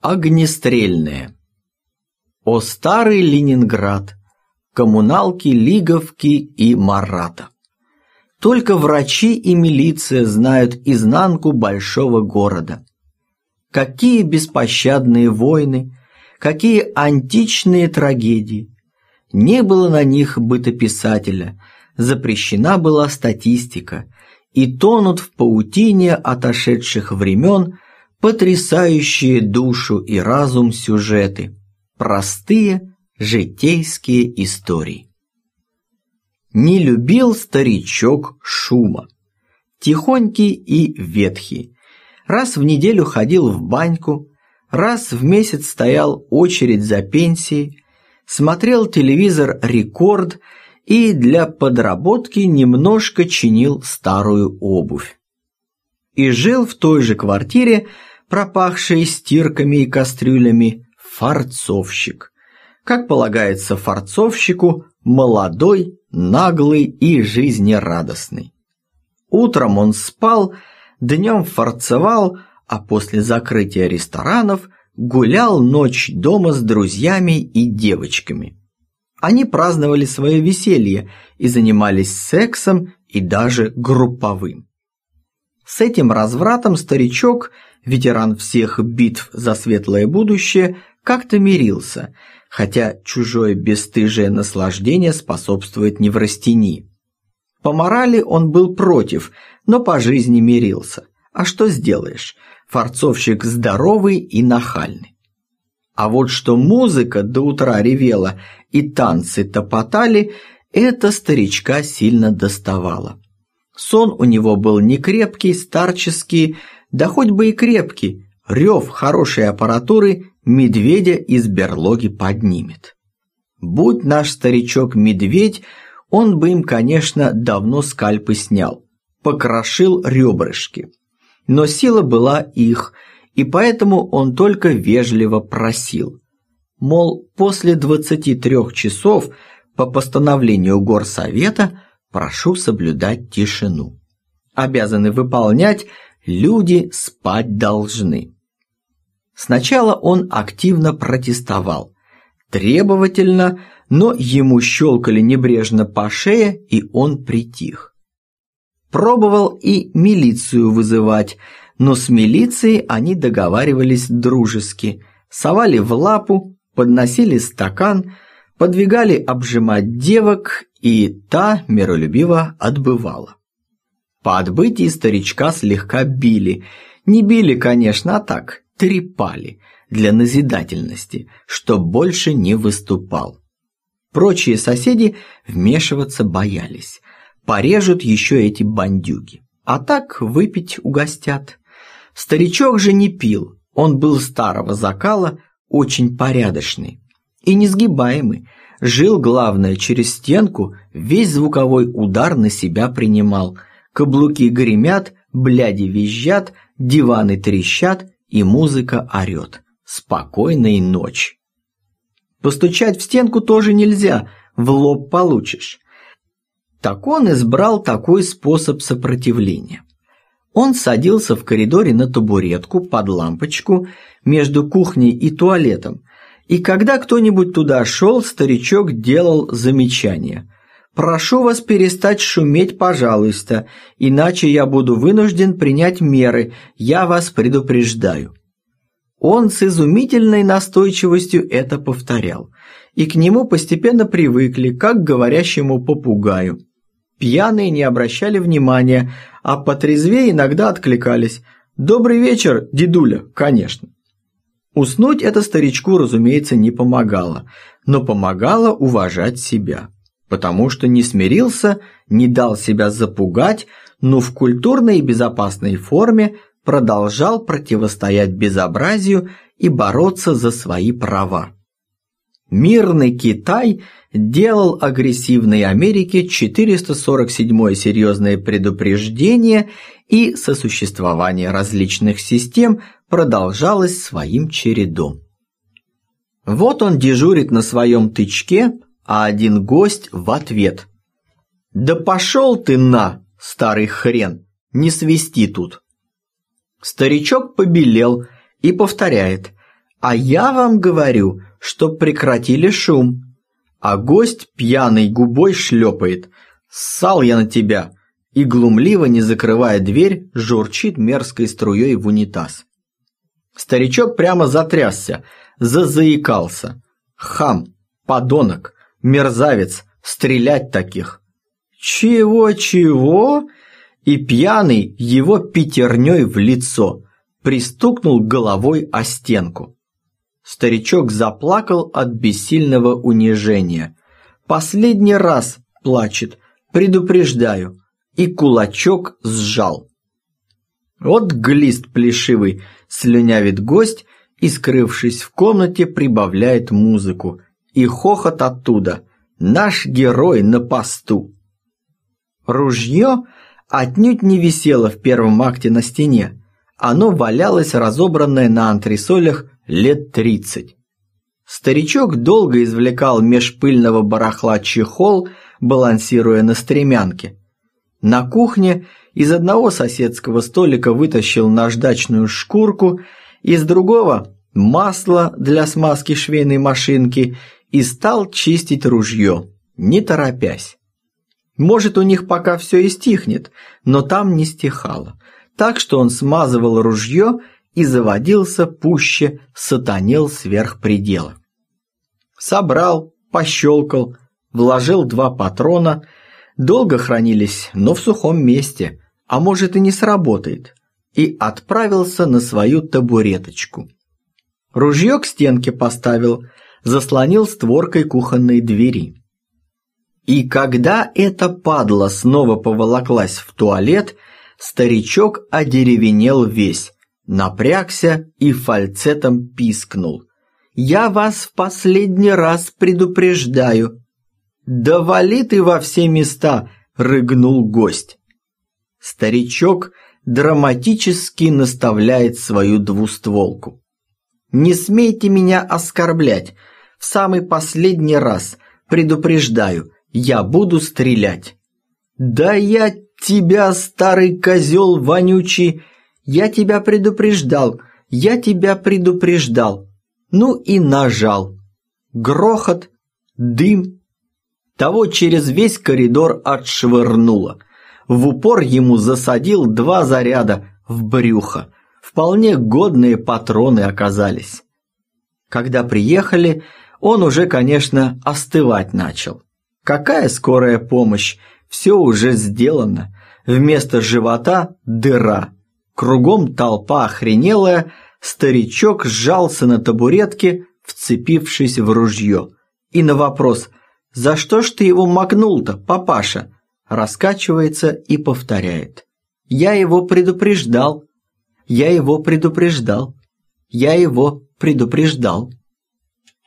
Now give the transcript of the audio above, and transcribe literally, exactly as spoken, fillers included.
Огнестрельное. О старый Ленинград, коммуналки Лиговки и Марата. Только врачи и милиция знают изнанку большого города. Какие беспощадные войны, какие античные трагедии. Не было на них бытописателя, запрещена была статистика, и тонут в паутине отошедших времен потрясающие душу и разум сюжеты, простые житейские истории. Не любил старичок шума, тихонький и ветхий. Раз в неделю ходил в баньку, раз в месяц стоял очередь за пенсией, смотрел телевизор «Рекорд» и для подработки немножко чинил старую обувь. И жил в той же квартире, пропахшей стирками и кастрюлями, фарцовщик. Как полагается фарцовщику, молодой, наглый и жизнерадостный. Утром он спал, днем фарцевал, а после закрытия ресторанов гулял ночь дома с друзьями и девочками. Они праздновали свое веселье и занимались сексом и даже групповым. С этим развратом старичок, ветеран всех битв за светлое будущее, как-то мирился, хотя чужое бесстыжее наслаждение способствует неврастении. По морали он был против, но по жизни мирился. А что сделаешь? Фарцовщик здоровый и нахальный. А вот что музыка до утра ревела и танцы топотали, это старичка сильно доставало. Сон у него был не крепкий, старческий, да хоть бы и крепкий, рев хорошей аппаратуры медведя из берлоги поднимет. Будь наш старичок медведь, он бы им, конечно, давно скальпы снял, покрошил ребрышки. Но сила была их, и поэтому он только вежливо просил. Мол, после двадцати трех часов по постановлению горсовета прошу соблюдать тишину. Обязаны выполнять, люди спать должны. Сначала он активно протестовал, требовательно, но ему щелкали небрежно по шее, и он притих. Пробовал и милицию вызывать, но с милицией они договаривались дружески, совали в лапу, подносили стакан, подвигали обжимать девок, и та миролюбиво отбывала. По отбытии старичка слегка били, не били, конечно, а так, трепали, для назидательности, чтоб больше не выступал. Прочие соседи вмешиваться боялись, порежут еще эти бандюги, а так выпить угостят. Старичок же не пил, он был старого закала, очень порядочный и несгибаемый, жил, главное, через стенку, весь звуковой удар на себя принимал, каблуки гремят, бляди визжат, диваны трещат и музыка орет. Спокойной ночи. Постучать в стенку тоже нельзя, в лоб получишь. Так он избрал такой способ сопротивления. Он садился в коридоре на табуретку под лампочку между кухней и туалетом, и когда кто-нибудь туда шел, старичок делал замечание. «Прошу вас перестать шуметь, пожалуйста, иначе я буду вынужден принять меры, я вас предупреждаю». Он с изумительной настойчивостью это повторял, и к нему постепенно привыкли, как к говорящему попугаю. Пьяные не обращали внимания, а потрезвее иногда откликались: «Добрый вечер, дедуля, конечно». Уснуть это старичку, разумеется, не помогало, но помогало уважать себя, потому что не смирился, не дал себя запугать, но в культурной и безопасной форме продолжал противостоять безобразию и бороться за свои права. Мирный Китай делал агрессивной Америке четыреста сорок седьмое серьезное предупреждение, и сосуществование различных систем продолжалось своим чередом. Вот он дежурит на своем тычке, а один гость в ответ: «Да пошел ты на, старый хрен, не свисти тут». Старичок побелел и повторяет: А я вам говорю, чтоб прекратили шум. А гость пьяный губой шлепает. Ссал я на тебя. И глумливо, не закрывая дверь, журчит мерзкой струей в унитаз. Старичок прямо затрясся, зазаикался. Хам, подонок, мерзавец, стрелять таких. Чего-чего? И пьяный его пятерней в лицо пристукнул головой о стенку. Старичок заплакал от бессильного унижения. Последний раз плачет, предупреждаю, и кулачок сжал. Вот глист плешивый, слюнявит гость и, скрывшись в комнате, прибавляет музыку. И хохот оттуда. Наш герой на посту. Ружье отнюдь не висело в первом акте на стене. Оно валялось разобранное на антресолях лет тридцать. Старичок долго извлекал меж пыльного барахла чехол, балансируя на стремянке. На кухне из одного соседского столика вытащил наждачную шкурку, из другого – масло для смазки швейной машинки и стал чистить ружье, не торопясь. Может, у них пока все и стихнет, но там не стихало, так что он смазывал ружье и заводился пуще, сатанел сверх предела. Собрал, пощелкал, вложил два патрона, долго хранились, но в сухом месте, а может и не сработает, и отправился на свою табуреточку. Ружье к стенке поставил, заслонил створкой кухонной двери. И когда эта падла снова поволоклась в туалет, старичок одеревенел весь, напрягся и фальцетом пискнул. «Я вас в последний раз предупреждаю». «Да вали ты во все места!» – рыгнул гость. Старичок драматически наставляет свою двустволку. «Не смейте меня оскорблять. В самый последний раз предупреждаю, я буду стрелять». «Да я тебя, старый козел вонючий, я тебя предупреждал, я тебя предупреждал». Ну и нажал. Грохот, дым. Того через весь коридор отшвырнуло. В упор ему засадил два заряда в брюхо. Вполне годные патроны оказались. Когда приехали, он уже, конечно, остывать начал. Какая скорая помощь? Все уже сделано. Вместо живота дыра. Кругом толпа охренелая. Старичок сжался на табуретке, вцепившись в ружье. И на вопрос «За что ж ты его макнул-то, папаша?» раскачивается и повторяет: «Я его предупреждал, я его предупреждал, я его предупреждал».